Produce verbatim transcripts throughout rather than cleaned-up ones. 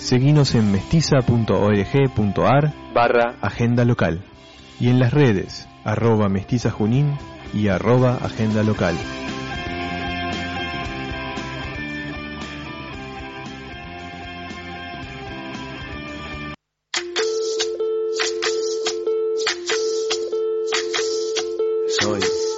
Seguinos en mestiza punto org punto ar barra agenda local y en las redes arroba mestizajunín y arroba agenda local. Soy,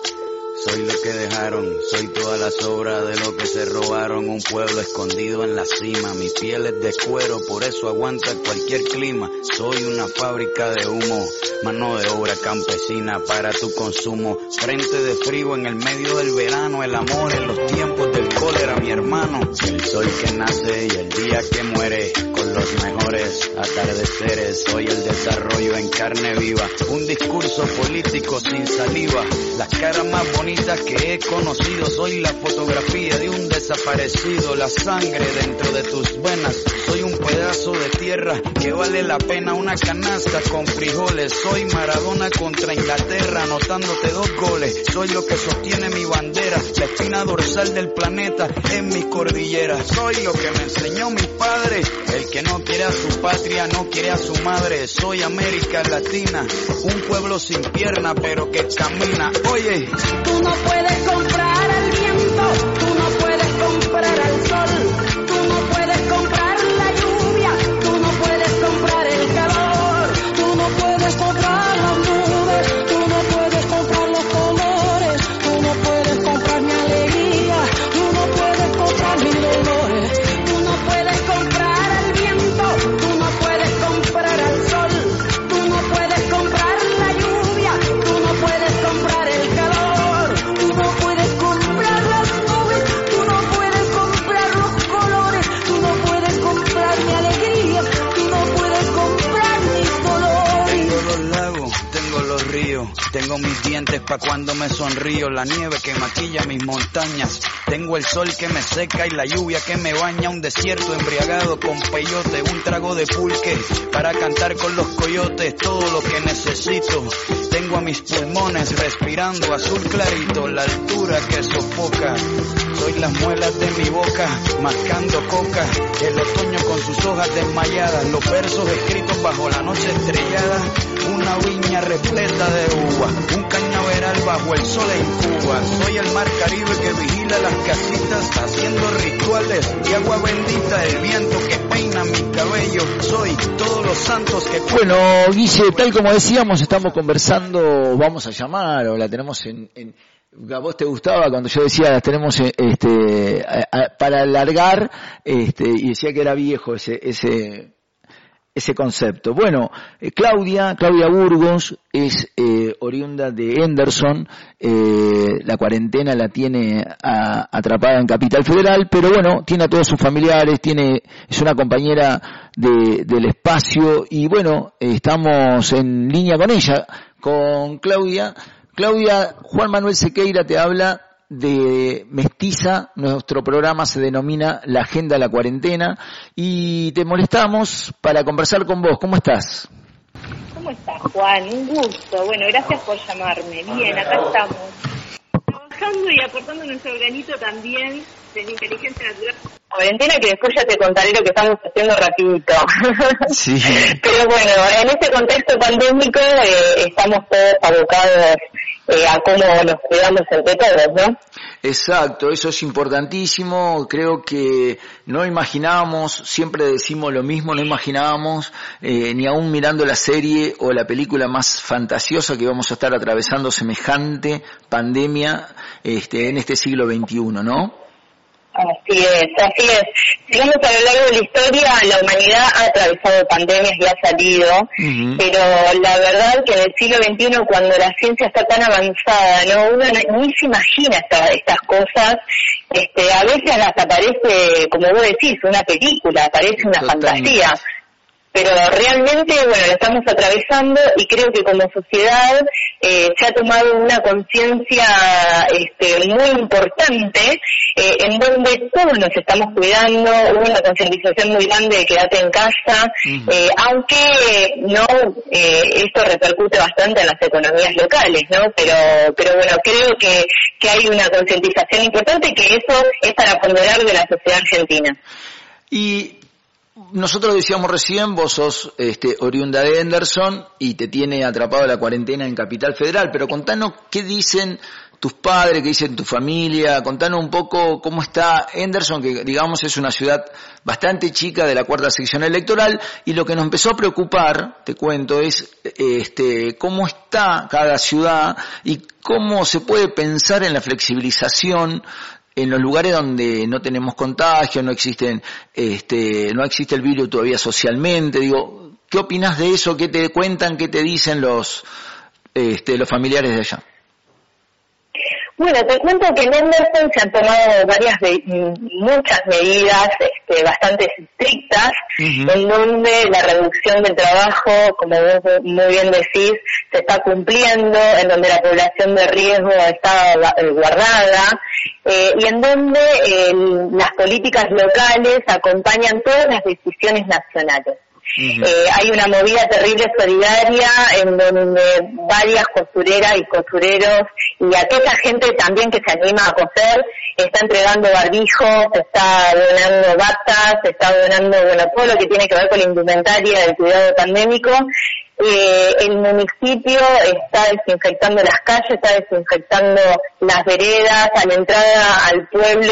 soy lo que dejaron, soy toda la sobra de lo que se robaron, un pueblo escondido en la cima, mi piel es de cuero, por eso aguanta cualquier clima, soy una fábrica de humo, mano de obra campesina para tu consumo, frente de frío en el medio del verano, el amor en los tiempos del cólera, mi hermano, el sol que nace y el día que muere, con los mejores atardeceres, soy el desarrollo en carne viva, un discurso político sin saliva, las caras más bonitas que he conocido, soy la fotografía de un desaparecido, la sangre dentro de tus venas, soy un pedazo de tierra que vale la pena una canasta con frijoles, soy Maradona contra Inglaterra anotándote dos goles, soy lo que sostiene mi bandera, la espina dorsal del planeta en mis cordilleras, soy lo que me enseñó mi padre, el que no quiere a su patria no quiere a su madre, soy América Latina, un pueblo sin pierna pero que camina, oye. Tú no puedes comprar al viento, tú no puedes comprar al sol, tú no puedes comprar la lluvia, tú no puedes comprar el calor, tú no puedes comprar las nubes, tú no puedes comprar los colores, tú no puedes comprar mi alegría, tú no puedes comprar mis dolores, tú no puedes comprar al viento, tú no puedes comprar al sol, tú no puedes comprar la lluvia, tú no puedes comprar el calor, tú no puedes comprar las nubes, tú no puedes comprar los colores, tú no puedes comprar mi alegría, tú no puedes comprar mis dolores. Tengo los lagos, tengo los ríos, tengo mis dientes pa' cuando me sonrío, la nieve que maquilla mis montañas, tengo el sol que me seca y la lluvia que me baña, un desierto embriagado con peyote, un trago de pulque para cantar con los coyotes, todo lo que necesito, tengo a mis pulmones respirando azul clarito, la altura que sofoca, soy las muelas de mi boca, mascando coca, el otoño con sus hojas desmayadas, los versos escritos bajo la noche estrellada, una viña repleta de uva, un cañaveral bajo el sol en Cuba, soy el mar Caribe que vigila las casitas, haciendo rituales y agua bendita, el viento que peina mi cabello, soy todos los santos que... Bueno, Guille, tal como decíamos, estamos conversando, vamos a llamar, o la tenemos en... en... ¿A vos te gustaba cuando yo decía las tenemos este a, a, para alargar este y decía que era viejo ese ese ese concepto? Bueno, eh, Claudia Claudia Burgos es eh, oriunda de Henderson, eh, la cuarentena la tiene a, atrapada en Capital Federal, pero bueno, tiene a todos sus familiares, tiene es una compañera de, del espacio y bueno, eh, estamos en línea con ella, con Claudia. Claudia, Juan Manuel Sequeira te habla de Mestiza, nuestro programa se denomina La Agenda de la Cuarentena y te molestamos para conversar con vos. ¿Cómo estás? ¿Cómo estás, Juan? Un gusto. Bueno, gracias por llamarme. Bien, acá estamos. Trabajando y aportando nuestro granito también de la inteligencia natural. Cuarentena que después ya te contaré lo que estamos haciendo rapidito. Sí. Pero bueno, en este contexto pandémico eh, estamos todos abocados eh, a cómo nos cuidamos entre todos, ¿no? Exacto, eso es importantísimo. Creo que no imaginábamos, siempre decimos lo mismo, no imaginábamos, eh, ni aún mirando la serie o la película más fantasiosa que íbamos a estar atravesando semejante pandemia este, en este siglo veintiuno, ¿no? Así es, así es. Digamos, a lo largo de la historia, la humanidad ha atravesado pandemias y ha salido, uh-huh. Pero la verdad que en el siglo veintiuno, cuando la ciencia está tan avanzada, no uno ni se imagina esta, estas cosas, este, a veces hasta parece, como vos decís, una película, parece una Totalmente. fantasía. Pero realmente, bueno, lo estamos atravesando y creo que como sociedad eh, se ha tomado una conciencia este, muy importante eh, en donde todos nos estamos cuidando, hubo una concientización muy grande de quedarte en casa, uh-huh. eh, aunque no eh, esto repercute bastante en las economías locales, ¿no? Pero pero bueno, creo que, que hay una concientización importante y que eso es para ponderar de la sociedad argentina. Y nosotros decíamos recién, vos sos este, oriunda de Henderson y te tiene atrapado la cuarentena en Capital Federal, pero contanos qué dicen tus padres, qué dicen tu familia, contanos un poco cómo está Henderson, que digamos es una ciudad bastante chica de la cuarta sección electoral, y lo que nos empezó a preocupar, te cuento, es este, cómo está cada ciudad y cómo se puede pensar en la flexibilización en los lugares donde no tenemos contagio, no existen, este, no existe el virus todavía socialmente. Digo, ¿qué opinas de eso? ¿Qué te cuentan? ¿Qué te dicen los, este, los familiares de allá? Bueno, te cuento que en Henderson se han tomado varias, muchas medidas este, bastante estrictas, uh-huh. en donde la reducción del trabajo, como vos muy bien decís, se está cumpliendo, en donde la población de riesgo está guardada, eh, y en donde eh, las políticas locales acompañan todas las decisiones nacionales. Uh-huh. Eh, hay una movida terrible solidaria en donde varias costureras y costureros y aquella gente también que se anima a coser está entregando barbijos, está donando batas, está donando bueno todo lo que tiene que ver con la indumentaria del cuidado pandémico. Eh, el municipio está desinfectando las calles, está desinfectando las veredas, a la entrada al pueblo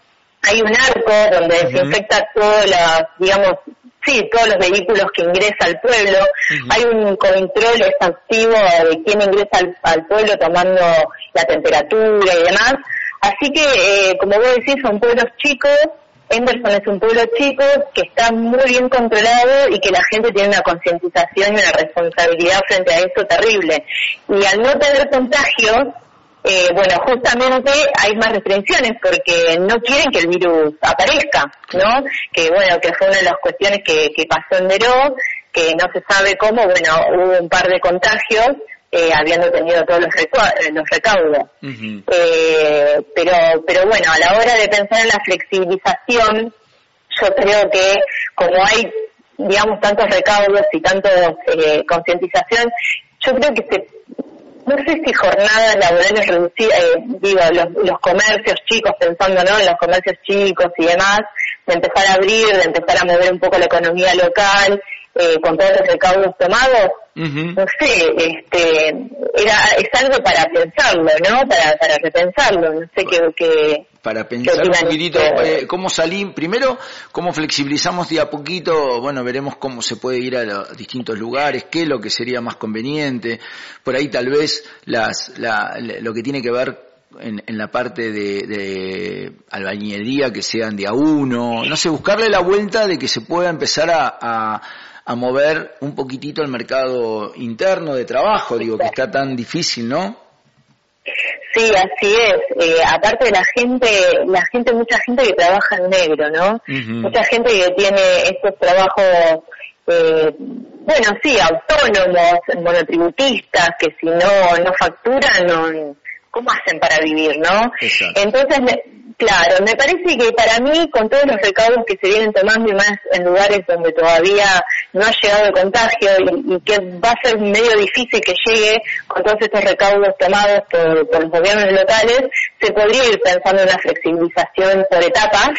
hay un arco donde uh-huh. desinfecta todas las, digamos, sí, todos los vehículos que ingresa al pueblo, uh-huh. hay un control exhaustivo de quién ingresa al, al pueblo tomando la temperatura y demás, así que, eh, como vos decís, son pueblos chicos, Henderson es un pueblo chico que está muy bien controlado y que la gente tiene una concientización y una responsabilidad frente a esto terrible, y al no tener contagios, Eh, bueno, justamente hay más restricciones porque no quieren que el virus aparezca, ¿no? Que bueno, que fue una de las cuestiones que, que pasó en Deró, que no se sabe cómo, bueno, hubo un par de contagios, eh, habiendo tenido todos los, recua- los recaudos. Uh-huh. Eh, pero, pero bueno, a la hora de pensar en la flexibilización, yo creo que como hay, digamos, tantos recaudos y tantos eh, concientización, yo creo que se no sé si jornadas laborales reducidas, eh, digo, los, los comercios chicos, pensando, ¿no?, en los comercios chicos y demás, de empezar a abrir, de empezar a mover un poco la economía local, eh, con todos los recaudos tomados, uh-huh. no sé, este, era, es algo para pensarlo, ¿no?, para, para repensarlo, no sé qué, qué para pensar un poquitito, eh, cómo salir, primero, cómo flexibilizamos de a poquito, bueno, veremos cómo se puede ir a los distintos lugares, qué es lo que sería más conveniente, por ahí tal vez las, la, lo que tiene que ver en, en la parte de, de albañilería, que sean de a uno, no sé, buscarle la vuelta de que se pueda empezar a, a, a mover un poquitito el mercado interno de trabajo, digo, que está tan difícil, ¿no? Sí, así es. Eh, aparte de la gente, la gente, mucha gente que trabaja en negro, ¿no? Uh-huh. Mucha gente que tiene estos trabajos, eh, bueno, sí, autónomos, monotributistas, que si no no facturan, no, ¿cómo hacen para vivir, no? Exacto. Entonces, me, claro, me parece que para mí, con todos los recaudos que se vienen tomando y más en lugares donde todavía no ha llegado el contagio y, y que va a ser medio difícil que llegue con todos estos recaudos tomados por, por los gobiernos locales, se podría ir pensando en una flexibilización por etapas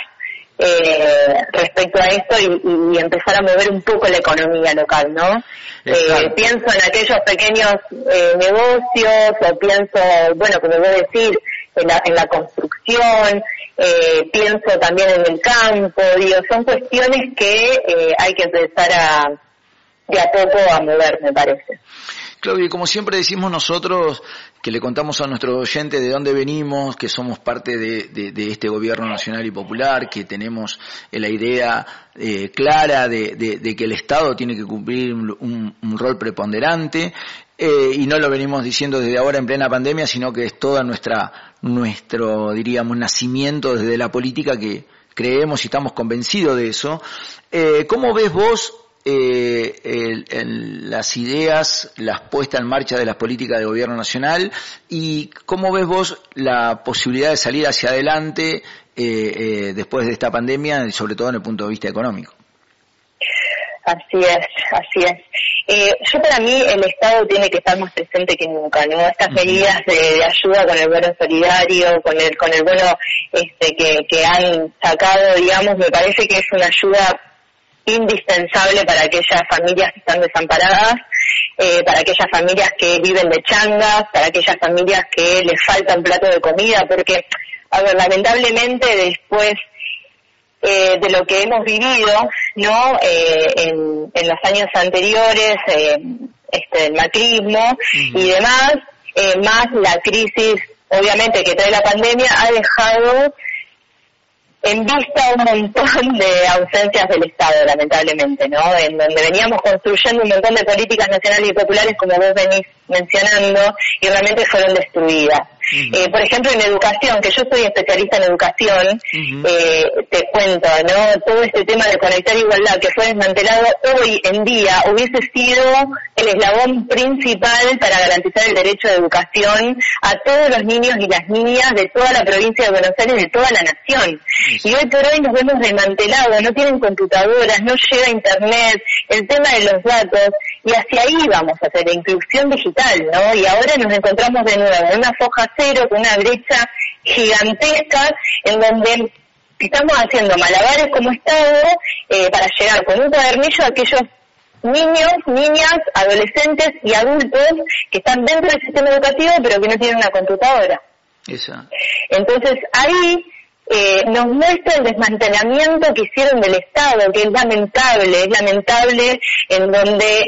eh, respecto a esto y, y empezar a mover un poco la economía local, ¿no? Eh, pienso en aquellos pequeños eh, negocios o pienso, bueno, como vos decís, en la, en la construcción, eh, pienso también en el campo, digo, son cuestiones que eh, hay que empezar a, de a poco a mover, me parece. Claudia, como siempre decimos nosotros, que le contamos a nuestros oyentes de dónde venimos, que somos parte de, de, de este gobierno nacional y popular, que tenemos la idea eh, clara de, de, de que el Estado tiene que cumplir un, un rol preponderante, eh, y no lo venimos diciendo desde ahora en plena pandemia, sino que es toda nuestra, nuestro, diríamos, nacimiento desde la política, que creemos y estamos convencidos de eso. Eh, ¿Cómo ves vos Eh, el, el, las ideas, las puestas en marcha de las políticas del gobierno nacional, y cómo ves vos la posibilidad de salir hacia adelante eh, eh, después de esta pandemia, y sobre todo en el punto de vista económico? Así es, así es. Eh, yo para mí el Estado tiene que estar más presente que nunca, ¿no? Estas uh-huh. medidas de, de ayuda con el bono solidario, con el con el bono este que, que han sacado, digamos, me parece que es una ayuda indispensable para aquellas familias que están desamparadas, eh, para aquellas familias que viven de changas, para aquellas familias que les falta un plato de comida, porque, a ver, lamentablemente después eh, de lo que hemos vivido, ¿no?, eh, en, en los años anteriores, eh, este, el macrismo uh-huh. y demás, eh, más la crisis, obviamente, que trae la pandemia, ha dejado en vista un montón de ausencias del Estado, lamentablemente, ¿no? En donde veníamos construyendo un montón de políticas nacionales y populares, como vos venís mencionando, y realmente fueron destruidas. Uh-huh. Eh, por ejemplo, en educación, que yo soy especialista en educación, uh-huh. eh, te cuento, ¿no? Todo este tema de Conectar Igualdad, que fue desmantelado hoy en día, hubiese sido el eslabón principal para garantizar el derecho de educación a todos los niños y las niñas de toda la provincia de Buenos Aires, de toda la nación. Uh-huh. Y hoy por hoy nos vemos desmantelados, no tienen computadoras, no llega internet, el tema de los datos, y hacia ahí vamos a hacer la inclusión digital, ¿no? Y ahora nos encontramos de nuevo en una foja cero, con una brecha gigantesca, en donde estamos haciendo malabares como Estado eh, para llegar con un cuadernillo a aquellos niños, niñas, adolescentes y adultos que están dentro del sistema educativo pero que no tienen una computadora. Esa. Entonces ahí eh, nos muestra el desmantelamiento que hicieron del Estado, que es lamentable, es lamentable en donde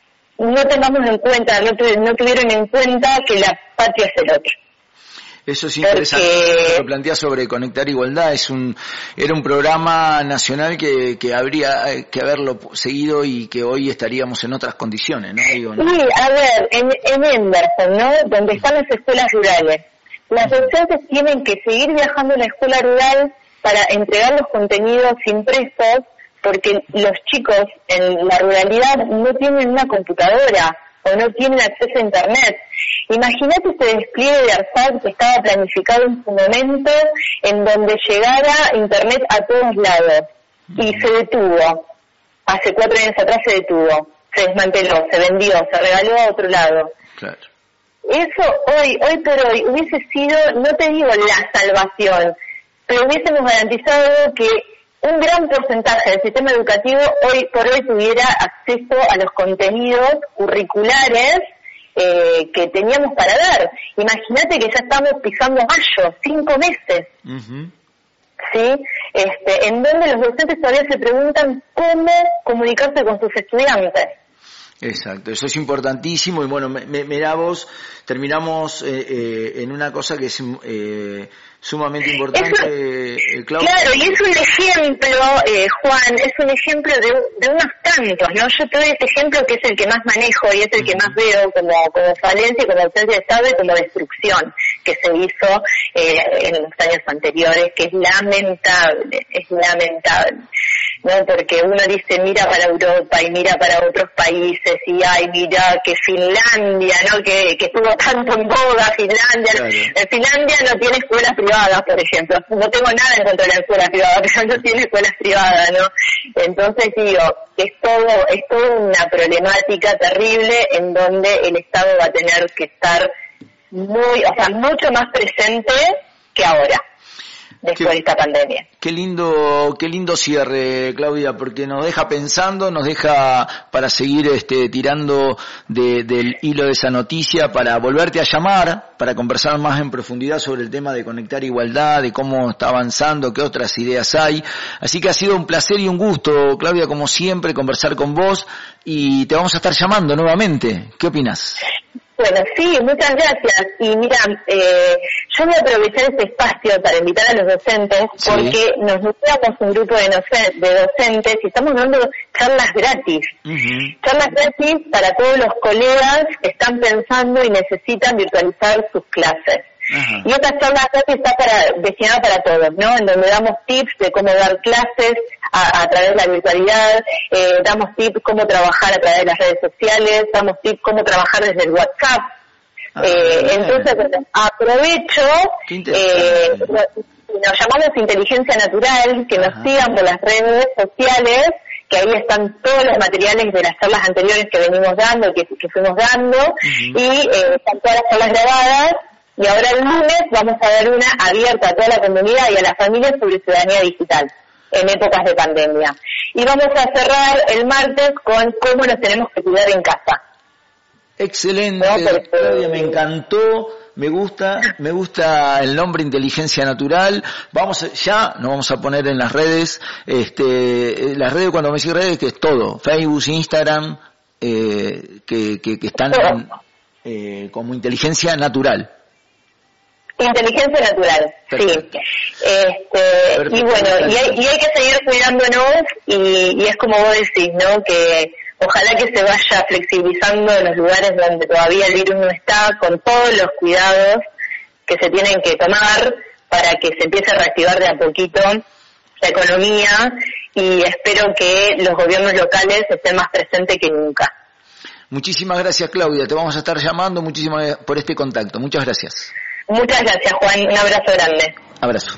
no tengamos en cuenta, no, tu, no tuvieron en cuenta que la patria es el otro. Eso es interesante. Porque... Lo plantea sobre Conectar Igualdad. Es un, era un programa nacional que, que habría que haberlo seguido y que hoy estaríamos en otras condiciones, ¿no? Digo, ¿no? Sí, a ver, en, en Henderson, ¿no? Donde están las escuelas rurales. Las docentes tienen que seguir viajando a la escuela rural para entregar los contenidos impresos, porque los chicos en la ruralidad no tienen una computadora o no tienen acceso a internet. Imagínate ese despliegue de ARSAT que estaba planificado en su momento, en donde llegara internet a todos lados, y se detuvo. Hace cuatro años atrás se detuvo, se desmanteló, se vendió, se regaló a otro lado. Claro. Eso hoy, hoy por hoy, hubiese sido, no te digo la salvación, pero hubiésemos garantizado que un gran porcentaje del sistema educativo hoy por hoy tuviera acceso a los contenidos curriculares eh, que teníamos para dar. Imagínate que ya estamos pisando mayo, cinco meses. Uh-huh. ¿Sí? Este, en donde los docentes todavía se preguntan cómo comunicarse con sus estudiantes. Exacto, eso es importantísimo y bueno, mirá vos, terminamos eh, eh, en una cosa que es eh, sumamente importante, eso, eh, Claudia. Claro, y es un ejemplo, eh, Juan, es un ejemplo de, de unos tantos, ¿no? Yo te doy este ejemplo que es el que más manejo y es el que más veo como, como falencia, como ausencia de Estado y como destrucción que se hizo eh, en los años anteriores, que es lamentable, es lamentable. ¿No? Porque uno dice mira para Europa y mira para otros países y ay mira que Finlandia, ¿no? Que, que estuvo tanto en boga Finlandia. Claro. En Finlandia no tiene escuelas privadas, por ejemplo. No tengo nada en contra de las escuelas privadas, pero no tiene escuelas privadas, ¿no? Entonces digo, es todo, es toda una problemática terrible en donde el Estado va a tener que estar muy, o sea, mucho más presente que ahora. Después de esta pandemia. Qué lindo, qué lindo cierre, Claudia, porque nos deja pensando, nos deja para seguir este, tirando de, del hilo de esa noticia, para volverte a llamar, para conversar más en profundidad sobre el tema de Conectar Igualdad, de cómo está avanzando, qué otras ideas hay. Así que ha sido un placer y un gusto, Claudia, como siempre, conversar con vos y te vamos a estar llamando nuevamente. ¿Qué opinas? Bueno, sí, muchas gracias. Y mira, eh, yo voy a aprovechar este espacio para invitar a los docentes, sí. Porque nos nucleamos un grupo de, noce- de docentes y estamos dando charlas gratis. Uh-huh. Charlas gratis para todos los colegas que están pensando y necesitan virtualizar sus clases. Uh-huh. Y esta charla gratis está para, destinada para todos, ¿no? En donde damos tips de cómo dar clases a, a través de la virtualidad, eh, damos tips cómo trabajar a través de las redes sociales, damos tips cómo trabajar desde el WhatsApp. Ah, eh, entonces aprovecho, eh, nos llamamos Inteligencia Natural, que nos Ajá. sigan por las redes sociales, que ahí están todos los materiales de las charlas anteriores que venimos dando, que, que fuimos dando, uh-huh. y eh, están todas las charlas grabadas. Y ahora el lunes vamos a dar una abierta a toda la comunidad y a las familias sobre ciudadanía digital. en épocas de pandemia. Y vamos a cerrar el martes con cómo nos tenemos que cuidar en casa. Excelente, ¿No? Claudia, me encantó, me gusta, me gusta el nombre Inteligencia Natural. Vamos a, ya nos vamos a poner en las redes, este, las redes, cuando me decís redes, que es todo, Facebook, Instagram, eh, que, que, que están eh, como Inteligencia Natural. Inteligencia natural, Perfecto. sí. Este, y bueno, y hay, y hay que seguir cuidándonos y, y es como vos decís, ¿no? Que ojalá que se vaya flexibilizando en los lugares donde todavía el virus no está, con todos los cuidados que se tienen que tomar para que se empiece a reactivar de a poquito la economía y espero que los gobiernos locales estén más presentes que nunca. Muchísimas gracias, Claudia. Te vamos a estar llamando. Muchísimas gracias por este contacto. Muchas gracias. Muchas gracias, Juan. Un abrazo grande. Abrazo.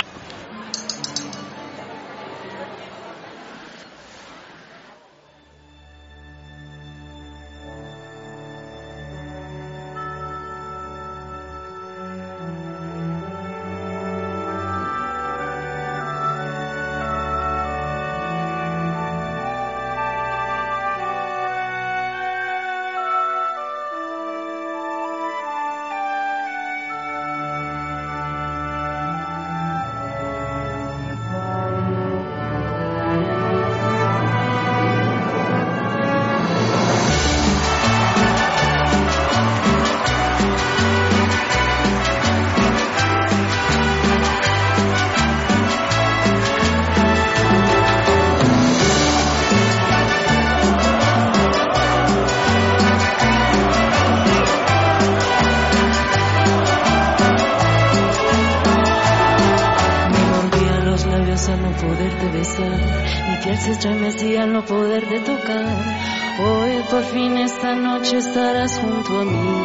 Estarás junto a mí.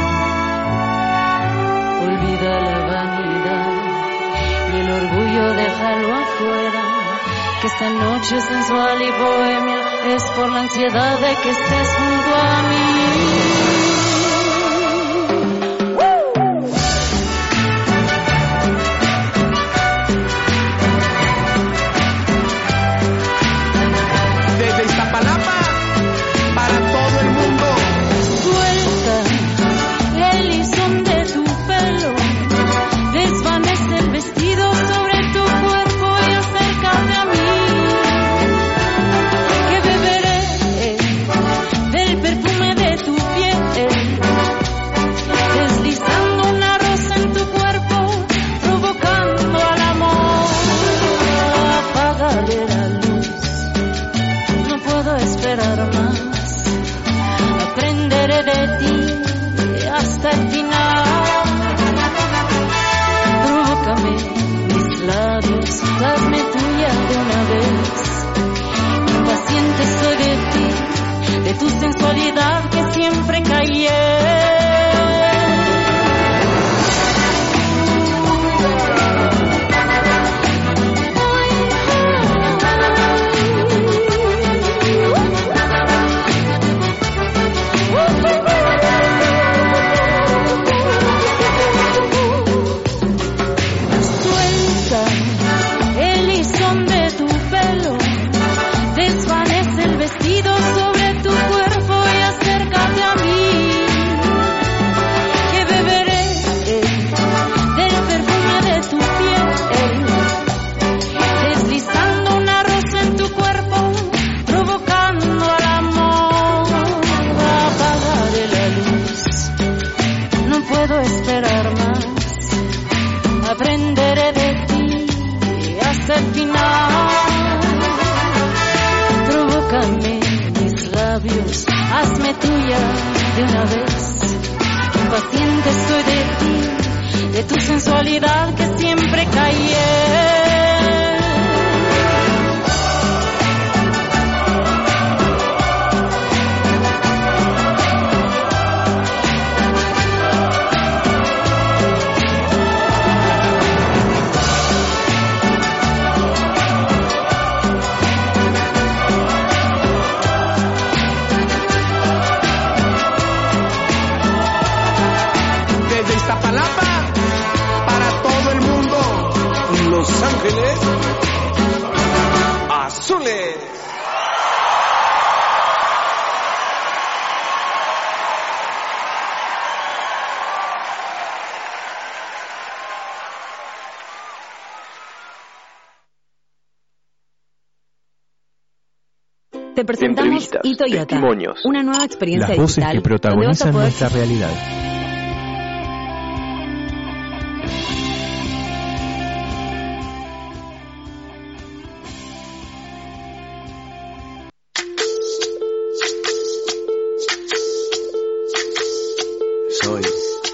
Olvida la vanidad y el orgullo, déjalo afuera. Que esta noche sensual y bohemia es por la ansiedad de que estés junto a mí. Tu sensualidad que siempre callé. Suelta el listón de tu pelo, desvanece el vestido sobre tu cuerpo y acércate a mí, que beberé del perfume de tu piel, deslizando una rosa en tu cuerpo, provocando al amor. Apagaré la luz, no puedo esperar más, aprenderé de ti hasta el final. Provócame mis labios, hazme tuya de una vez. Impaciente estoy de ti, de tu sensualidad que siempre callé. Los Ángeles. Te presentamos eToyota, testimonios, una nueva experiencia las voces digital que protagonizan poder... nuestra realidad. Soy,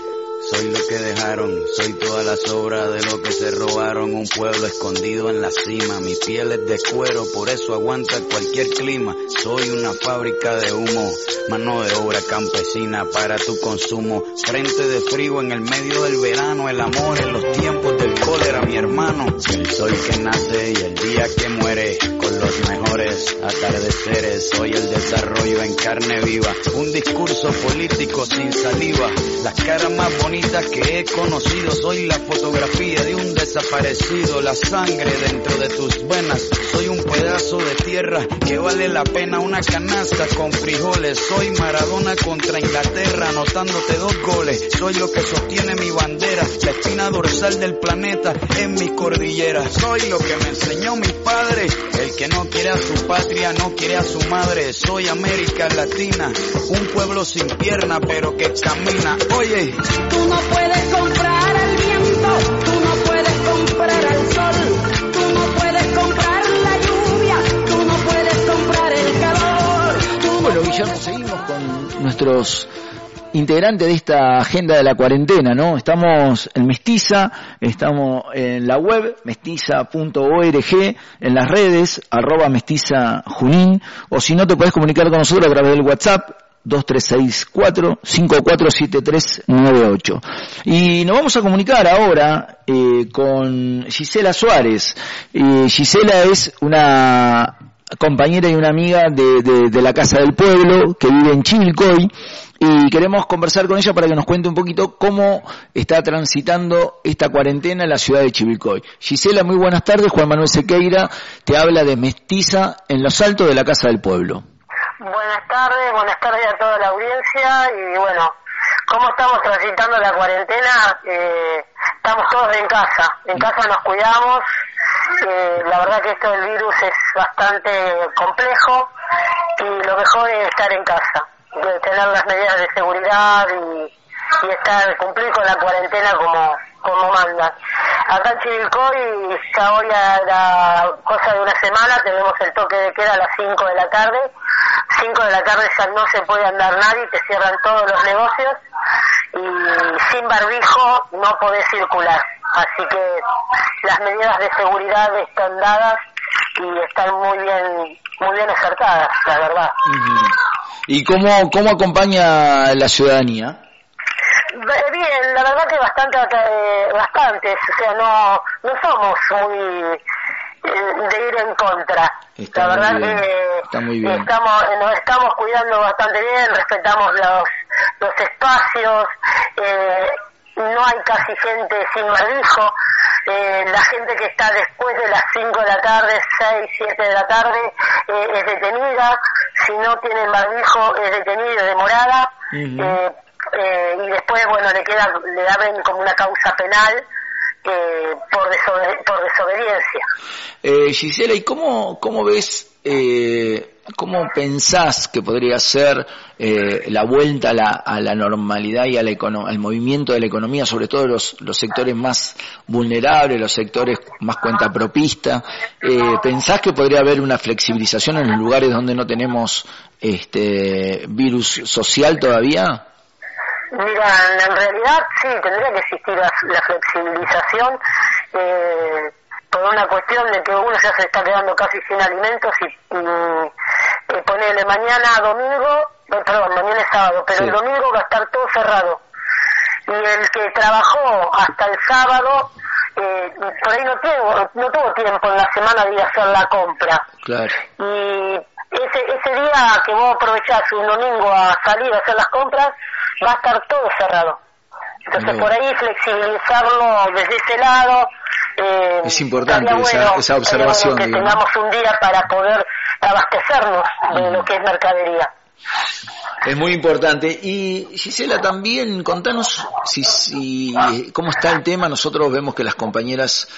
soy lo que dejaron, soy toda la sobra de lo que se robaron, un pueblo escondido en la cima, mi piel es de cuero, por eso aguanta cualquier clima, soy una fábrica de humo, mano de obra campesina para tu consumo, frente de frío en el medio del verano, el amor en los tiempos del cólera, mi hermano, el sol que nace y el día que muere, con los mejores atardeceres, soy el desarrollo en carne viva, un discurso político sin saliva, las caras más bonitas que he conocido, soy la fotografía de un desaparecido, la sangre dentro de tus venas, soy un pedazo de tierra que vale la pena una canasta con frijoles, soy Maradona contra Inglaterra anotándote dos goles, soy lo que sostiene mi bandera, la espina dorsal del planeta en mi cordillera, soy lo que me enseñó mi padre, el que no quiere a su patria no quiere a su madre, soy América Latina, un pueblo sin pierna pero que camina, oye. Tú no puedes comprar al viento, tú no puedes comprar al sol, tú no puedes comprar la lluvia, tú no puedes comprar el calor. Tú bueno, Guillermo, seguimos con nuestros integrantes de esta agenda de la cuarentena, ¿no? Estamos en Mestiza, estamos en la web mestiza punto org, en las redes, arroba mestiza junín, o si no te podés comunicar con nosotros a través del WhatsApp, dos tres seis cuatro, cinco cuatro siete tres nueve ocho. Y nos vamos a comunicar ahora eh, con Gisela Suárez. Eh, Gisela es una compañera y una amiga de, de, de la Casa del Pueblo, que vive en Chivilcoy, y queremos conversar con ella para que nos cuente un poquito cómo está transitando esta cuarentena en la ciudad de Chivilcoy. Gisela, muy buenas tardes. Juan Manuel Sequeira te habla de Mestiza en los Altos de la Casa del Pueblo. Buenas tardes, buenas tardes a toda la audiencia y bueno, ¿cómo estamos transitando la cuarentena? Eh, estamos todos en casa, en casa nos cuidamos, eh, la verdad que esto del virus es bastante complejo y lo mejor es estar en casa, de tener las medidas de seguridad y, y estar, cumplir con la cuarentena como, como manda. Acá en Chivilcoy, ya hoy a la cosa de una semana, tenemos el toque de queda a las cinco de la tarde. cinco de la tarde ya no se puede andar nadie, te cierran todos los negocios y sin barbijo no podés circular. Así que las medidas de seguridad están dadas y están muy bien muy bien acertadas, la verdad. Uh-huh. ¿Y cómo, cómo acompaña la ciudadanía? Bien, la verdad que bastante, eh, bastantes, o sea, no no somos muy eh, de ir en contra. Está la verdad bien. que Está muy bien. estamos nos estamos cuidando bastante bien, respetamos los los espacios, eh, no hay casi gente sin barbijo, eh, la gente que está después de las cinco de la tarde, seis, siete de la tarde, eh, es detenida, si no tienen barbijo es detenida y demorada, uh-huh. eh, Eh, y después, bueno, le queda, le abren como una causa penal eh, por, desobe- por desobediencia. Eh, Gisela, ¿y cómo, cómo ves, eh, cómo pensás que podría ser eh, la vuelta a la, a la normalidad y a la econo- al movimiento de la economía, sobre todo los, los sectores más vulnerables, los sectores más cuentapropistas? Eh, ¿Pensás que podría haber una flexibilización en los lugares donde no tenemos este virus social todavía? Mira, en realidad sí, tendría que existir la, la flexibilización eh, por una cuestión de que uno ya se está quedando casi sin alimentos y, y eh, ponele mañana domingo, eh, perdón, mañana es sábado, pero sí. El domingo va a estar todo cerrado. Y el que trabajó hasta el sábado, eh, por ahí no, tengo, no tuvo tiempo en la semana de ir a hacer la compra. Claro. Y ese, ese día que vos aprovechás un domingo a salir a hacer las compras, va a estar todo cerrado. Entonces Bien. Por ahí flexibilizarlo desde ese lado. Eh, es importante bueno, esa, esa observación. Que digamos. tengamos un día para poder abastecernos de mm. lo que es mercadería. Es muy importante. Y Gisela, también contanos si, si cómo está el tema. Nosotros vemos que las compañeras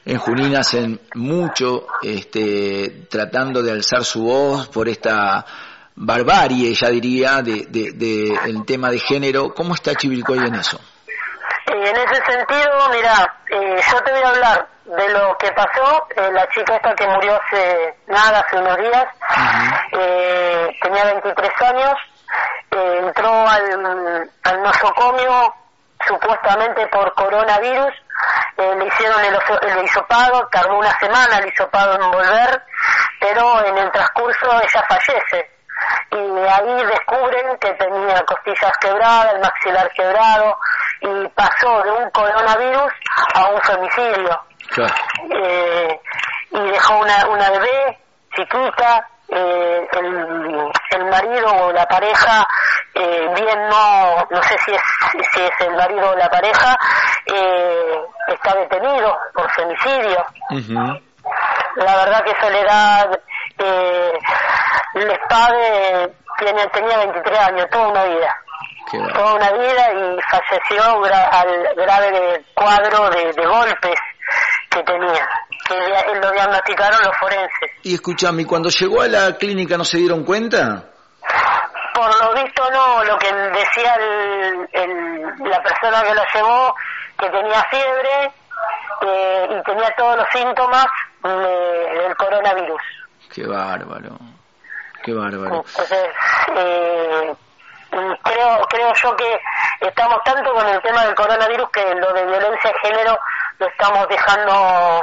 en Junín hacen mucho, este, tratando de alzar su voz por esta barbarie, ya diría, de, de, de el tema de género. ¿Cómo está Chivilcoy en eso? Eh, en ese sentido, mira, eh, yo te voy a hablar de lo que pasó. Eh, la chica esta que murió hace nada, hace unos días, uh-huh. eh, tenía veintitrés años, eh, entró al, al nosocomio supuestamente por coronavirus, eh, le hicieron el, el hisopado, tardó una semana el hisopado en volver, pero en el transcurso ella fallece. Y ahí descubren que tenía costillas quebradas, el maxilar quebrado, y pasó de un coronavirus a un femicidio. Claro. Eh, y dejó una, una bebé chiquita, eh, el, el marido o la pareja, eh, bien no, no sé si es, si es el marido o la pareja, eh, está detenido por femicidio. Uh-huh. La verdad que Soledad, eh, el padre tiene, tenía veintitrés años, toda una vida. Toda una vida y falleció gra- al grave cuadro de, de golpes que tenía, que él lo diagnosticaron los forenses. Y escúchame, ¿cuando llegó a la clínica no se dieron cuenta? Por lo visto no, lo que decía el, el, la persona que la llevó, que tenía fiebre eh, y tenía todos los síntomas de, del coronavirus. Qué bárbaro, qué bárbaro. Entonces, eh, creo creo yo que estamos tanto con el tema del coronavirus que lo de violencia de género lo estamos dejando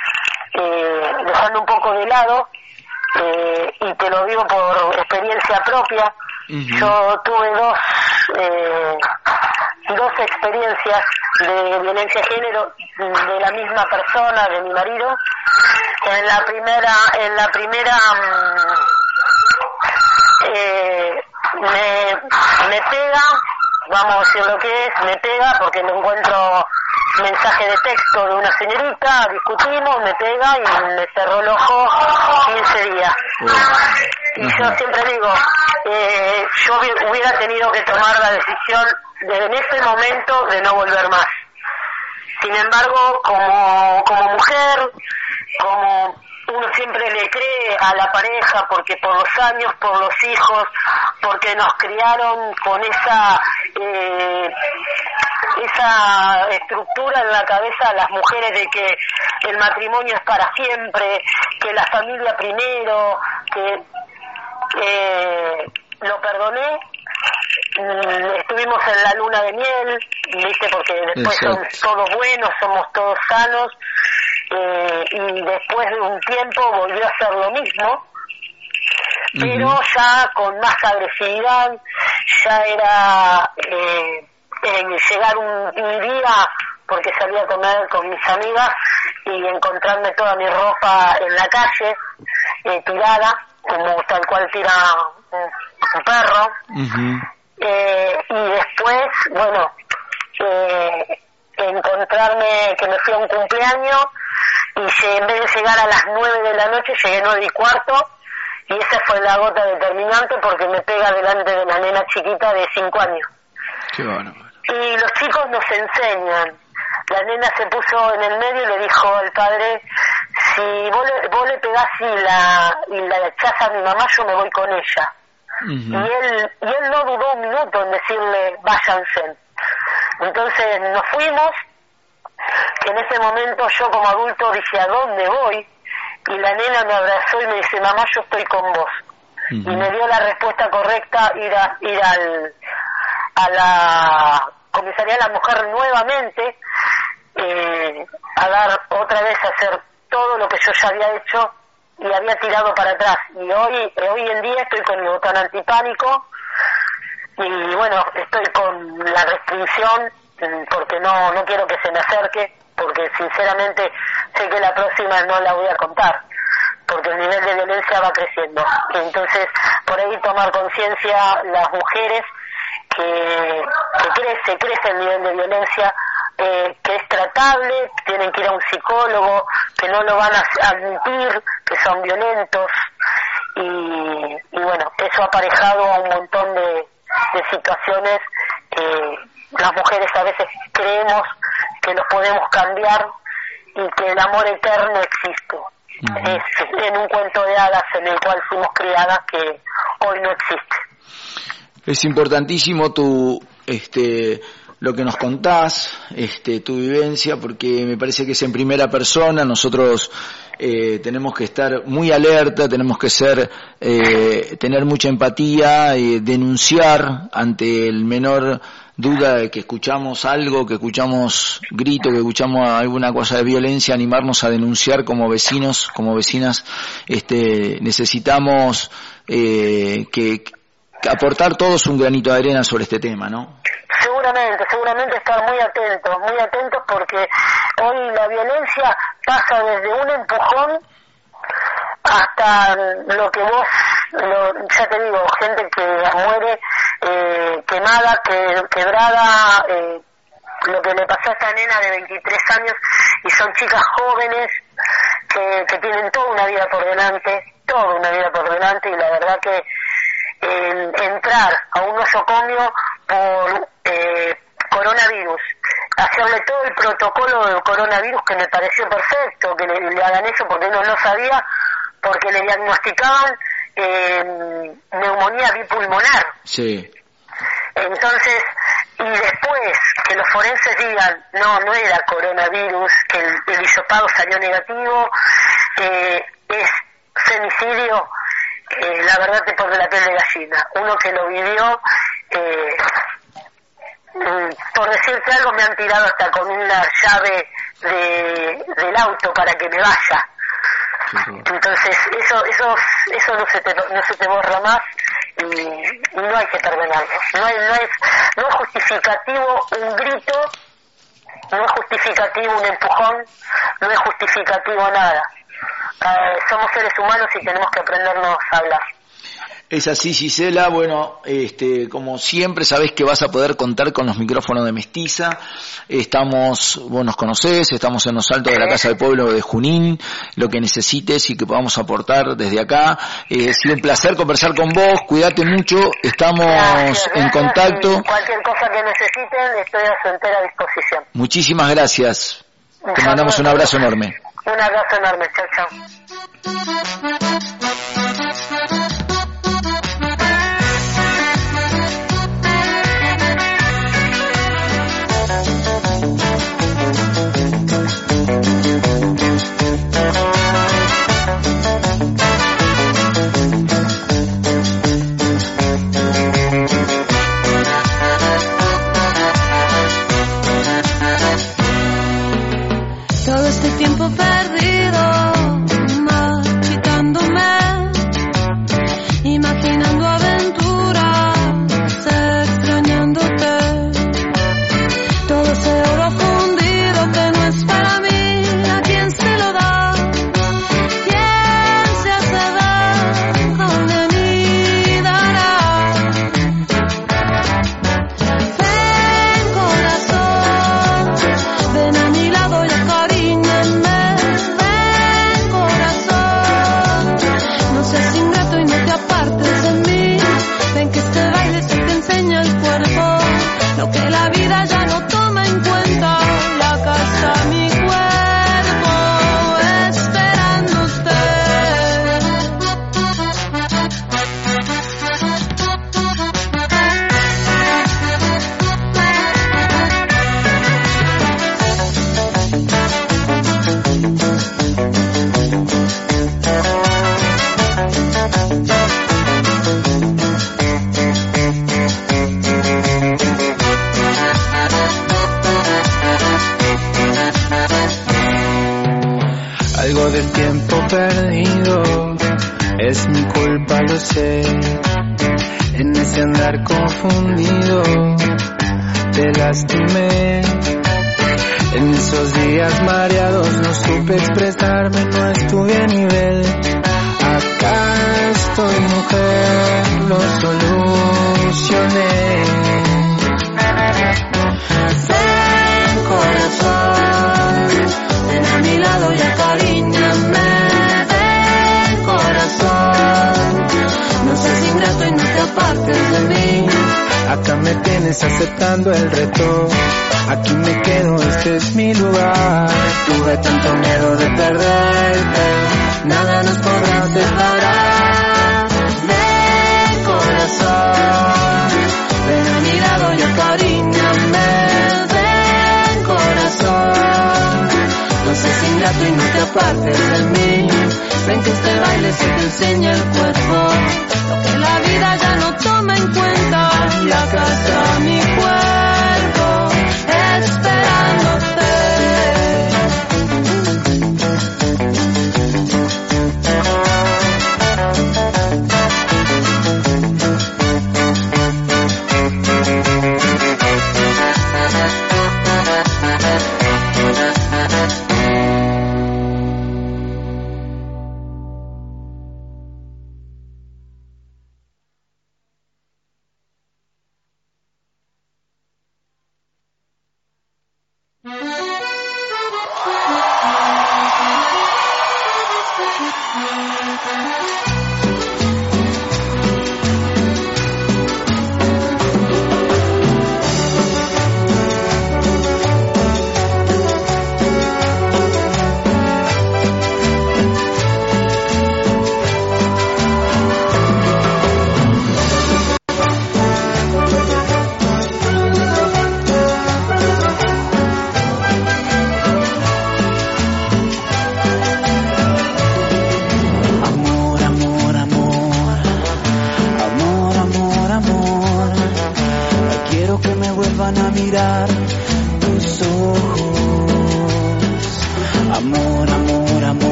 eh, dejando un poco de lado, eh, y te lo digo por experiencia propia. Uh-huh. Yo tuve dos eh, dos experiencias de violencia de género de la misma persona, de mi marido. En la primera en la primera eh, me, me pega, vamos a decir lo que es, me pega porque le encuentro mensaje de texto de una señorita, discutimos, me pega y me cerró el ojo quince días. Uh-huh. Y yo siempre digo, eh, yo hubiera tenido que tomar la decisión de, en ese momento de no volver más. Sin embargo, como, como mujer, como uno siempre le cree a la pareja porque por los años, por los hijos, porque nos criaron con esa eh, esa estructura en la cabeza a las mujeres de que el matrimonio es para siempre, que la familia primero, que eh, lo perdoné. Estuvimos en la luna de miel, viste, porque después son todos buenos, somos todos sanos, eh, y después de un tiempo volvió a hacer lo mismo, pero uh-huh. ya con más agresividad. Ya era eh, eh, llegar un, un día, porque salía a comer con mis amigas y encontrarme toda mi ropa en la calle, eh, tirada, como tal cual tira un, un perro. Uh-huh. Eh, y después, bueno, eh, encontrarme que me fui a un cumpleaños y llegué, en vez de llegar a las nueve de la noche, llegué nueve y cuarto, y esa fue la gota determinante porque me pega delante de una nena chiquita de cinco años. Qué bueno. Y los chicos nos enseñan. La nena se puso en el medio y le dijo al padre, si vos le, vos le pegás y la, y la echás a mi mamá, yo me voy con ella. Uh-huh. Y él y él no dudó un minuto en decirle váyanse. Entonces nos fuimos. En ese momento yo como adulto dije, ¿a dónde voy? Y la nena me abrazó y me dice, mamá, yo estoy con vos. Uh-huh. Y me dio la respuesta correcta, ir a ir al a la comisaría de la mujer nuevamente, eh, a dar otra vez a hacer todo lo que yo ya había hecho y había tirado para atrás. Y hoy hoy en día estoy con mi botón antipánico y bueno, estoy con la restricción porque no no quiero que se me acerque, porque sinceramente sé que la próxima no la voy a contar, porque el nivel de violencia va creciendo. Entonces, por ahí tomar conciencia las mujeres que, que crece, crece el nivel de violencia, eh, que es tratable, tienen que ir a un psicólogo, que no lo van a admitir, que son violentos, y, y bueno, eso ha aparejado a un montón de, de situaciones que las mujeres a veces creemos que los podemos cambiar y que el amor eterno existe. Uh-huh. Es en un cuento de hadas en el cual fuimos criadas que hoy no existe. Es importantísimo tu, este, lo que nos contás, este, tu vivencia, porque me parece que es en primera persona. Nosotros eh, tenemos que estar muy alerta, tenemos que ser, eh, tener mucha empatía, eh, denunciar ante el menor duda de que escuchamos algo, que escuchamos grito, que escuchamos alguna cosa de violencia, animarnos a denunciar como vecinos, como vecinas. Este, necesitamos eh, que aportar todos un granito de arena sobre este tema, ¿no? Seguramente, seguramente estar muy atentos, muy atentos, porque hoy la violencia pasa desde un empujón hasta lo que vos, lo, ya te digo, gente que muere eh, quemada, que, quebrada, eh, lo que le pasó a esta nena de veintitrés años, y son chicas jóvenes que, que tienen toda una vida por delante, toda una vida por delante, y la verdad que el entrar a un nosocomio por eh, coronavirus, hacerle todo el protocolo del coronavirus, que me pareció perfecto que le, le hagan eso, porque uno no sabía, porque le diagnosticaban eh, neumonía bipulmonar. Sí. Entonces, y después que los forenses digan, no, no era coronavirus, que el, el hisopado salió negativo, eh, es femicidio. Eh, la verdad te pone la piel de gallina. Uno que lo vivió, eh, por decirte algo, me han tirado hasta con una llave de, del auto para que me vaya. Entonces eso eso eso no se te no se te borra más, y, y no hay que perdonarlo. No hay, no es no es justificativo un grito, no es justificativo un empujón, no es justificativo nada. Uh, somos seres humanos y tenemos que aprendernos a hablar. Es así, Gisela. Bueno, este, como siempre, sabés que vas a poder contar con los micrófonos de Mestiza. Estamos, vos nos conocés, estamos en los altos de la Casa del Pueblo de Junín. Lo que necesites y que podamos aportar desde acá. Eh, ha sido un placer conversar con vos. Cuídate mucho. Estamos gracias, en gracias, contacto. Cualquier cosa que necesiten, estoy a su entera disposición. Muchísimas gracias. Te mandamos un abrazo enorme. Un abrazo enorme. Chao, chao. Todo este tiempo perdido, marchitándome, imaginando aventuras, extrañándote. Todo ese oro fundido que no es para mí, ¿a quién se lo da? ¿Quién se hace cargo de mí dará? Ven, corazón, ven a mi lado y acaríñame. Ven, corazón, no seas ingrato y no te apartes de mí. Ven que este baile se te enseña el cuerpo, lo que la vida ya no toma en cuenta. Y acá está mi cuerpo esperando usted. Algo del tiempo perdido es mi culpa, lo sé. En ese andar confundido te lastimé. En esos días mareados no supe expresarme, no estuve a nivel. Acá estoy, mujer, lo solucioné. Ven, corazón, ven a mi lado y acaríñame. Ven, corazón, no seas ingrato y no te apartes de mí. Acá me tienes vienes aceptando el reto. Aquí me quedo, este es mi lugar. Tuve tanto miedo de perderte, nada nos podrá separar. Ven, corazón, ven a mi lado y acaríñame. Ven, corazón, no seas ingrato y no te apartes de mí. Ven que este baile se te enseña el cuerpo, lo que la vida ya no toma en cuenta. Y acá está mi cuerpo esperándote.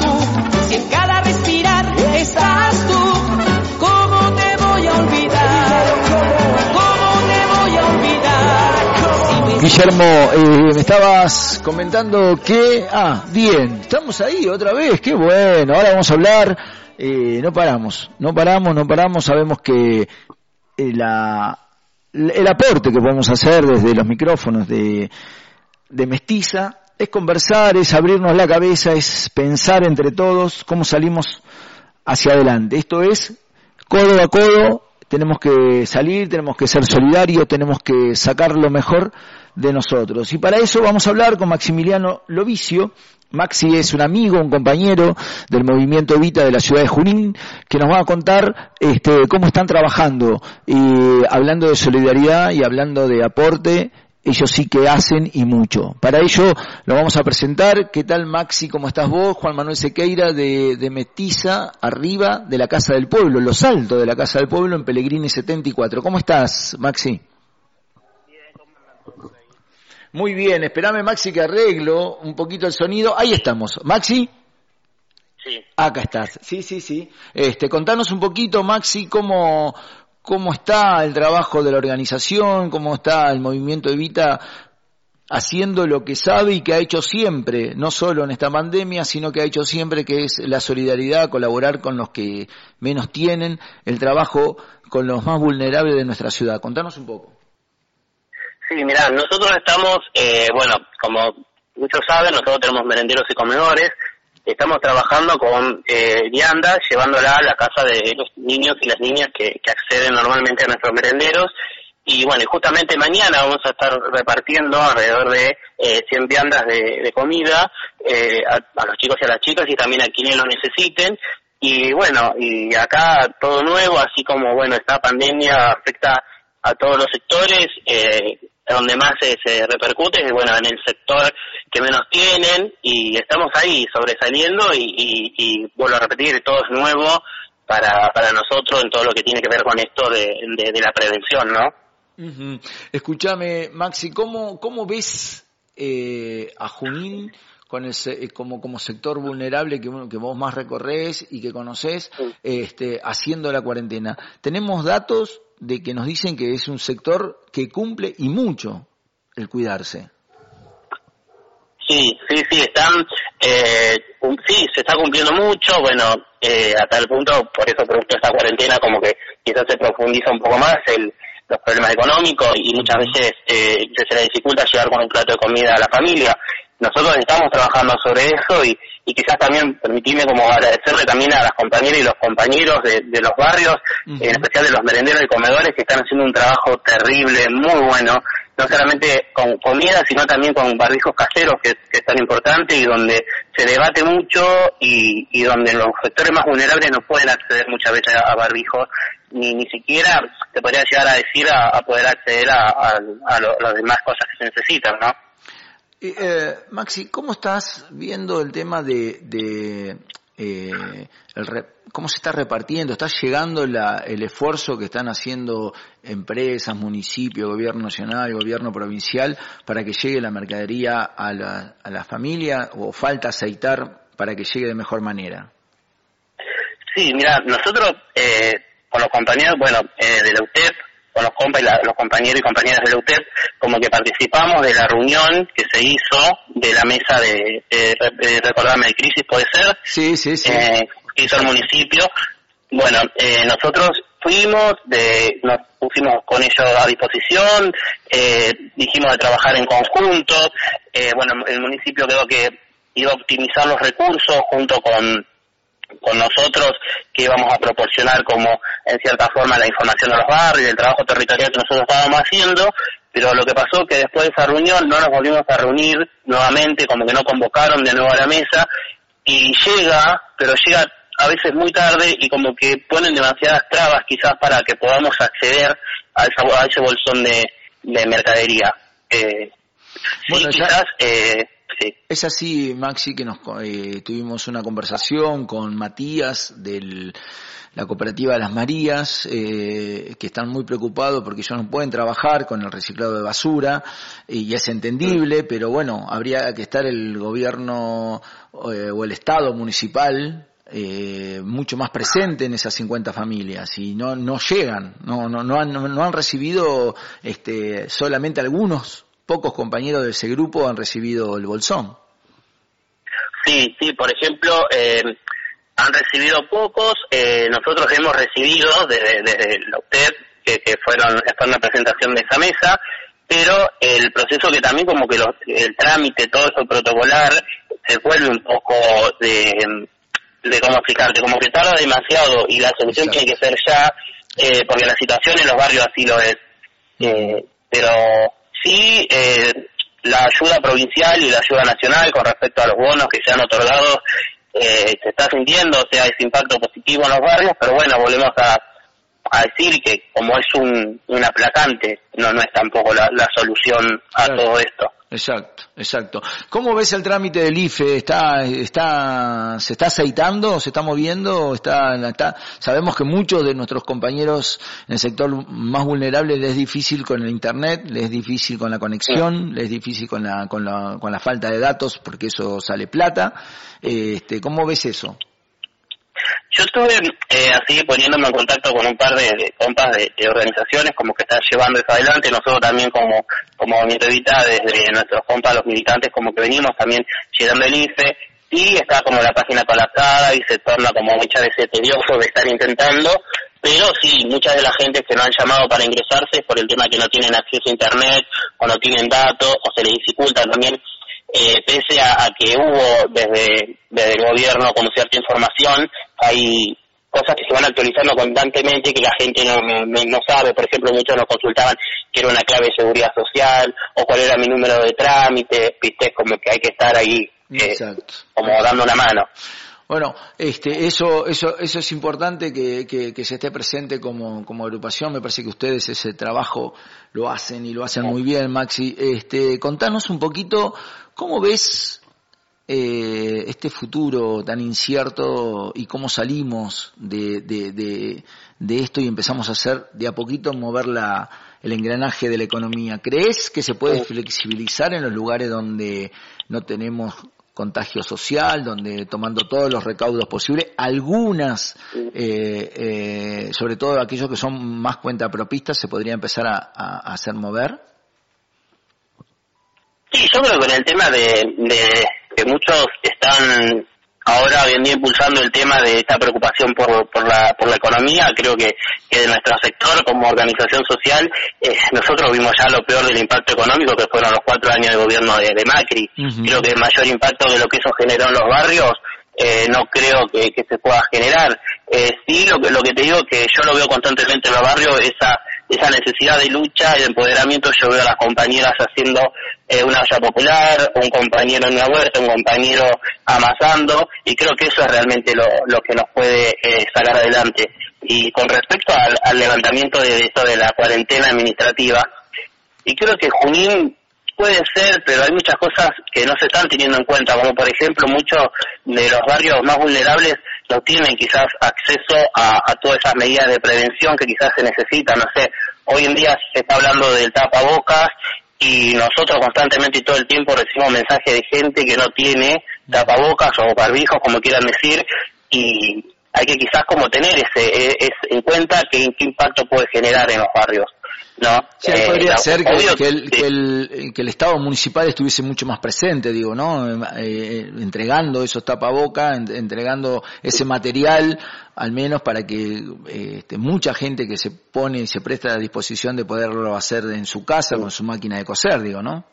Estás tú, ¿cómo te voy a olvidar? Guillermo, eh, me estabas comentando que, ah, bien, estamos ahí otra vez, qué bueno, ahora vamos a hablar, eh, no paramos, no paramos, no paramos, sabemos que eh, la, el aporte que podemos hacer desde los micrófonos de, de Mestiza es conversar, es abrirnos la cabeza, es pensar entre todos cómo salimos hacia adelante. Esto es codo a codo, tenemos que salir, tenemos que ser solidarios, tenemos que sacar lo mejor de nosotros. Y para eso vamos a hablar con Maximiliano Lovicio. Maxi es un amigo, un compañero del movimiento Evita de la ciudad de Junín, que nos va a contar este, cómo están trabajando, y hablando de solidaridad y hablando de aporte. Ellos sí que hacen y mucho. Para ello lo vamos a presentar. ¿Qué tal, Maxi? ¿Cómo estás vos? Juan Manuel Sequeira de, de Mestiza, arriba de la Casa del Pueblo, los altos de la Casa del Pueblo en Pellegrini setenta y cuatro. ¿Cómo estás, Maxi? Muy bien, espérame, Maxi, que arreglo un poquito el sonido. Ahí estamos. ¿Maxi? Sí. Acá estás. Sí, sí, sí. Este, contanos un poquito, Maxi, cómo... ¿Cómo está el trabajo de la organización? ¿Cómo está el movimiento Evita haciendo lo que sabe y que ha hecho siempre, no solo en esta pandemia, sino que ha hecho siempre, que es la solidaridad, colaborar con los que menos tienen, el trabajo con los más vulnerables de nuestra ciudad? Contanos un poco. Sí, mirá, nosotros estamos, eh, bueno, como muchos saben, nosotros tenemos merenderos y comedores. Estamos trabajando con eh, viandas, llevándola a la casa de los niños y las niñas que, que acceden normalmente a nuestros merenderos. Y bueno, justamente mañana vamos a estar repartiendo alrededor de eh, cien viandas de, de comida eh, a, a los chicos y a las chicas, y también a quienes lo necesiten. Y bueno, y acá todo nuevo, así como bueno, esta pandemia afecta a todos los sectores, eh, donde más se, se repercute es bueno en el sector que menos tienen, y estamos ahí sobresaliendo y, y, y vuelvo a repetir, todo es nuevo para para nosotros en todo lo que tiene que ver con esto de, de, de la prevención, ¿no? Uh-huh. Escúchame, Maxi, ¿cómo cómo ves eh, a Junín con el, como como sector vulnerable que, que vos más recorres y que conocés, sí. este, haciendo la cuarentena? Tenemos datos de que nos dicen que es un sector que cumple y mucho el cuidarse. Sí, sí, sí, están, eh, sí, se está cumpliendo mucho, bueno, eh, a tal punto, por eso producto de esta cuarentena, como que quizás se profundiza un poco más el, los problemas económicos, y muchas veces eh, se le dificulta llegar con un plato de comida a la familia. Nosotros estamos trabajando sobre eso, y, y quizás también permitirme como agradecerle también a las compañeras y los compañeros de, de los barrios, uh-huh. en especial de los merenderos y comedores, que están haciendo un trabajo terrible, muy bueno, no solamente con comida, sino también con barbijos caseros, que, que es tan importante, y donde se debate mucho, y, y donde los sectores más vulnerables no pueden acceder muchas veces a, a barbijos, ni ni siquiera se podría llegar a decir a, a poder acceder a, a, a lo, las demás cosas que se necesitan, ¿no? Eh, Maxi, ¿cómo estás viendo el tema de, de eh, el re, cómo se está repartiendo? ¿Está llegando la, el esfuerzo que están haciendo empresas, municipios, gobierno nacional, gobierno provincial, para que llegue la mercadería a la, a la familia, o falta aceitar para que llegue de mejor manera? Sí, mira, nosotros eh, con los compañeros, bueno, eh, de la U T E P, con los compa y la, los compañeros y compañeras de la U T E P, como que participamos de la reunión que se hizo de la mesa de, de, de recordarme de crisis, ¿puede ser? Sí, sí, sí. Eh, que hizo el municipio. Bueno, eh, nosotros fuimos, de, nos pusimos con ellos a disposición, eh, dijimos de trabajar en conjunto, eh, bueno, el municipio creo que iba a optimizar los recursos junto con con nosotros, que íbamos a proporcionar como en cierta forma la información de los barrios, el trabajo territorial que nosotros estábamos haciendo, pero lo que pasó que después de esa reunión no nos volvimos a reunir nuevamente, como que no convocaron de nuevo a la mesa, y llega, pero llega a veces muy tarde, y como que ponen demasiadas trabas quizás para que podamos acceder a, esa, a ese bolsón de, de mercadería. Eh, bueno, sí, quizás... Eh, Sí. Es así, Maxi, que nos eh, tuvimos una conversación con Matías de la cooperativa de Las Marías, eh, que están muy preocupados porque ellos no pueden trabajar con el reciclado de basura, y es entendible, pero bueno, habría que estar el gobierno eh, o el Estado municipal eh, mucho más presente en esas cincuenta familias, y no no llegan, no no no han, no han recibido este solamente algunos pocos compañeros de ese grupo han recibido el bolsón. Sí, sí, por ejemplo, eh, han recibido pocos, eh, nosotros hemos recibido desde, desde la U T E P, que, que fueron, fue una presentación de esa mesa, pero el proceso que también como que los, el trámite, todo eso protocolar, se vuelve un poco de, de cómo explicarte, como que tarda demasiado y la solución Exacto. tiene que ser ya, eh, porque la situación en los barrios así lo es. Eh, pero sí, eh, la ayuda provincial y la ayuda nacional con respecto a los bonos que se han otorgado, eh, se está sintiendo, o sea, ese impacto positivo en los barrios, pero bueno, volvemos a, a decir que como es un, un aplacante, no, no es tampoco la, la solución a claro. todo esto. Exacto, exacto. ¿Cómo ves el trámite del I F E? ¿Está, está, se está aceitando, se está moviendo? Está, está, sabemos que muchos de nuestros compañeros en el sector más vulnerable les es difícil con el internet, les es difícil con la conexión, sí. les es difícil con la, con la, con la falta de datos, porque eso sale plata. Este, ¿cómo ves eso? Yo estuve eh, así poniéndome en contacto con un par de, de compas de, de organizaciones como que están llevando eso adelante. Nosotros también como como Movimiento Evita, desde nuestros compas, los militantes, como que venimos también llegando el I F E, y está como la página colapsada y se torna como muchas veces tedioso de estar intentando, pero sí, muchas de la gente que nos han llamado para ingresarse es por el tema que no tienen acceso a internet, o no tienen datos, o se les dificulta también. Eh, pese a, a que hubo desde, desde el gobierno como cierta información, hay cosas que se van actualizando constantemente que la gente no, no, no sabe. Por ejemplo, muchos nos consultaban que era una clave de seguridad social o cuál era mi número de trámite, viste, como que hay que estar ahí eh, como dando una mano. Bueno, este, eso, eso, eso es importante que, que, que se esté presente como, como agrupación. Me parece que ustedes ese trabajo lo hacen y lo hacen muy bien, Maxi. Este, contanos un poquito cómo ves eh, este futuro tan incierto y cómo salimos de, de, de, de esto y empezamos a hacer de a poquito mover la, el engranaje de la economía. ¿Crees que se puede flexibilizar en los lugares donde no tenemos contagio social, donde tomando todos los recaudos posibles, algunas, eh, eh, sobre todo aquellos que son más cuentapropistas, se podría empezar a, a, a hacer mover? Sí, yo creo que en el tema de, de que muchos están ahora hoy en día impulsando el tema de esta preocupación por, por la por la economía, creo que, que de nuestro sector como organización social, eh, nosotros vimos ya lo peor del impacto económico que fueron los cuatro años de gobierno de, de Macri. Uh-huh. Creo que el mayor impacto de lo que eso generó en los barrios, eh, no creo que, que se pueda generar. Eh, sí, lo que, lo que te digo que yo lo veo constantemente en los barrios, esa esa necesidad de lucha y de empoderamiento. Yo veo a las compañeras haciendo eh, una olla popular, un compañero en una huerta, un compañero amasando, y creo que eso es realmente lo, lo que nos puede eh, sacar adelante. Y con respecto al, al levantamiento de esto de la cuarentena administrativa, y creo que Junín puede ser, pero hay muchas cosas que no se están teniendo en cuenta, como por ejemplo muchos de los barrios más vulnerables no tienen quizás acceso a, a todas esas medidas de prevención que quizás se necesitan. No sé, hoy en día se está hablando del tapabocas y nosotros constantemente y todo el tiempo recibimos mensajes de gente que no tiene tapabocas o barbijos, como quieran decir, y hay que quizás como tener ese es, en cuenta qué, qué impacto puede generar en los barrios. No, sí, eh, podría la, ser que, obvio, que, el, sí. que, el, que el Estado municipal estuviese mucho más presente, digo, ¿no? Eh, entregando esos tapabocas, en, entregando ese material, al menos para que eh, este, mucha gente que se pone y se presta a disposición de poderlo hacer en su casa, sí, con su máquina de coser, digo, ¿no?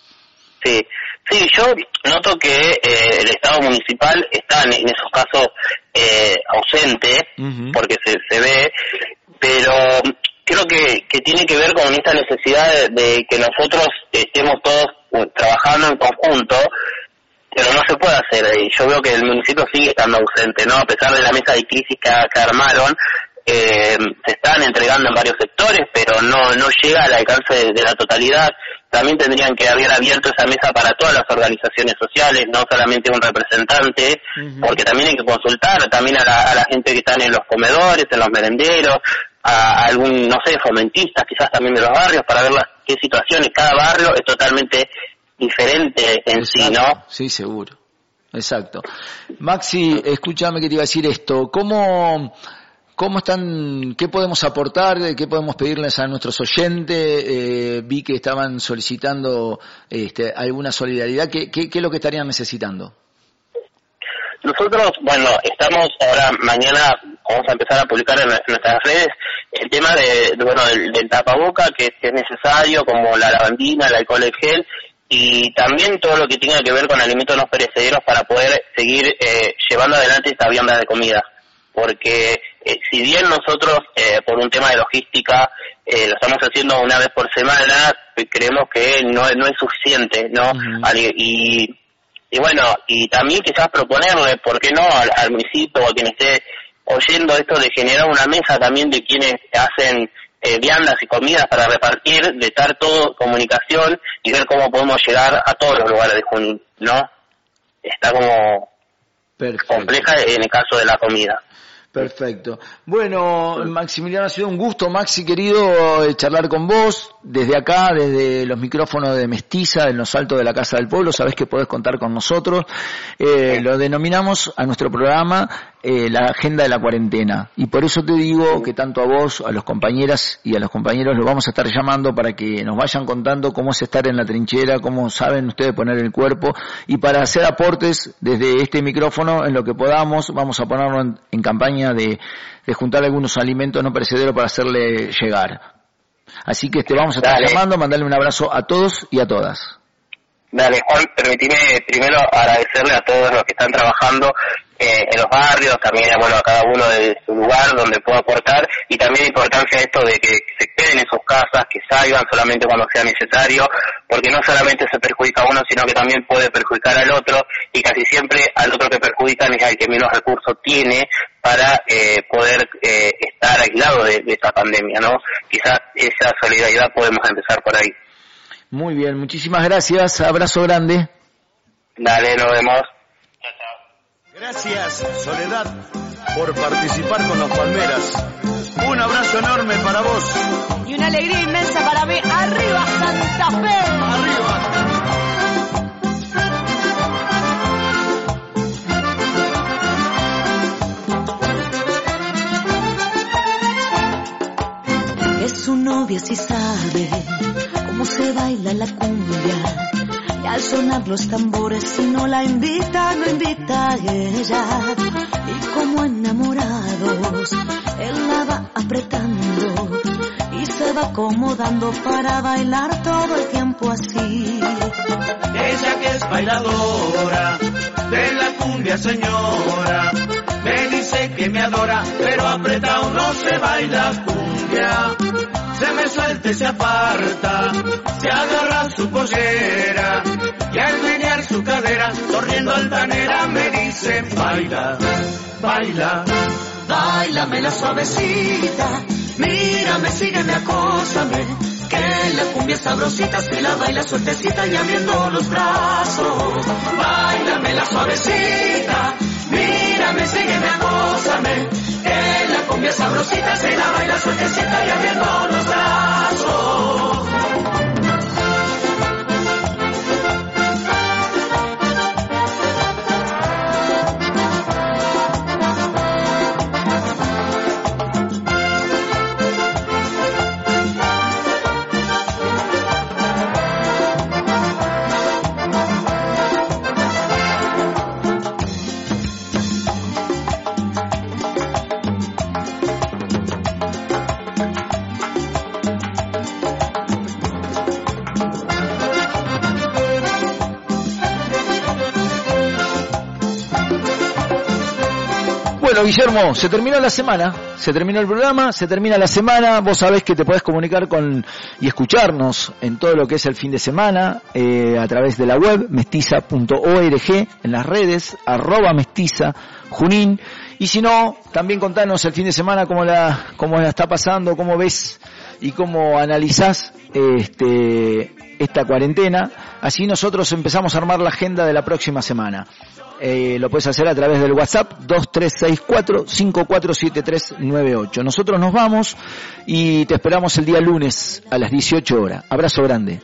Sí, sí, yo noto que eh, el Estado municipal está en, en esos casos eh, ausente, uh-huh, porque se, se ve, pero creo que, que tiene que ver con esta necesidad de, de que nosotros estemos todos uh, trabajando en conjunto, pero no se puede hacer. Y yo veo que el municipio sigue estando ausente, ¿no? A pesar de la mesa de crisis que, que armaron, eh, se están entregando en varios sectores, pero no no llega al alcance de, de la totalidad. También tendrían que haber abierto esa mesa para todas las organizaciones sociales, no solamente un representante, uh-huh, porque también hay que consultar también a la, a la gente que están en los comedores, en los merenderos, a algún, no sé, fomentistas quizás también de los barrios, para ver las, qué situaciones. Cada barrio es totalmente diferente en Exacto. sí, ¿no? Sí, seguro. Exacto. Maxi, escúchame que te iba a decir esto. ¿Cómo, ¿Cómo están? ¿Qué podemos aportar? ¿Qué podemos pedirles a nuestros oyentes? Eh, vi que estaban solicitando este, alguna solidaridad. ¿Qué, qué, ¿Qué es lo que estarían necesitando? Nosotros, bueno, estamos ahora, mañana vamos a empezar a publicar en nuestras redes el tema de, de bueno, del, del tapaboca que, que es necesario, como la lavandina, el alcohol en gel, y también todo lo que tenga que ver con alimentos no perecederos para poder seguir eh, llevando adelante esta vianda de comida. Porque eh, si bien nosotros, eh, por un tema de logística, eh, lo estamos haciendo una vez por semana, creemos que no, no es suficiente, ¿no? Uh-huh. Y, y bueno, y también quizás proponerle, ¿por qué no?, al, al municipio o a quien esté oyendo esto, de generar una mesa también de quienes hacen eh, viandas y comidas para repartir, de estar todo comunicación y ver cómo podemos llegar a todos los lugares de Junín, ¿no? Está como Perfecto. compleja en el caso de la comida. Perfecto. Bueno, Maximiliano, ha sido un gusto, Maxi querido, charlar con vos desde acá, desde los micrófonos de Mestiza, en los altos de la Casa del Pueblo. Sabés que podés contar con nosotros. Eh, lo denominamos a nuestro programa eh, la agenda de la cuarentena. Y por eso te digo que tanto a vos, a los compañeras y a los compañeros los vamos a estar llamando para que nos vayan contando cómo es estar en la trinchera, cómo saben ustedes poner el cuerpo, y para hacer aportes desde este micrófono en lo que podamos. Vamos a ponerlo en, en campaña De, de juntar algunos alimentos no perecederos para hacerle llegar. Así que te vamos a estar Dale. llamando, mandarle un abrazo a todos y a todas. Dale, Juan, permitime primero agradecerle a todos los que están trabajando eh, en los barrios, también bueno, a cada uno de su lugar donde pueda aportar, y también la importancia de esto de que se queden en sus casas, que salgan solamente cuando sea necesario, porque no solamente se perjudica a uno, sino que también puede perjudicar al otro, y casi siempre al otro que perjudican es al que menos recursos tiene para eh, poder eh, estar aislado de, de esta pandemia, ¿no? Quizás esa solidaridad podemos empezar por ahí. Muy bien, muchísimas gracias, abrazo grande. Dale, nos vemos. Gracias, Soledad, por participar con los Palmeras. Un abrazo enorme para vos. Y una alegría inmensa para mí. ¡Arriba, Santa Fe! ¡Arriba! Que su novia sí sabe cómo se baila la cumbia, y al sonar los tambores, si no la invita, no invita a ella. Y como enamorados, él la va apretando y se va acomodando para bailar todo el tiempo así. Ella que es bailadora de la cumbia, señora, me dice que me adora, pero apretado no se baila cumbia. Se me suelta y se aparta, se agarra su pollera, y al menear su cadera, corriendo altanera, me dice: baila, baila, báilame la suavecita, mírame, sígueme, acósame, que la cumbia es sabrosita, si la baila suertecita y abriendo los brazos. Báilame la suavecita, mírame, sígueme, acósame, que la cumbia es sabrosita, si la baila suertecita y abriendo los brazos. Bueno, Guillermo, se terminó la semana, se terminó el programa, se termina la semana. Vos sabés que te podés comunicar con y escucharnos en todo lo que es el fin de semana eh, a través de la web mestiza punto org, en las redes arroba mestiza Junín, y si no, también contanos el fin de semana cómo la cómo la está pasando, cómo ves y cómo analizás este esta cuarentena. Así nosotros empezamos a armar la agenda de la próxima semana. Eh, lo puedes hacer a través del WhatsApp dos tres seis cuatro, cinco cuatro siete tres nueve ocho. Nosotros nos vamos y te esperamos el día lunes a las dieciocho horas. Abrazo grande.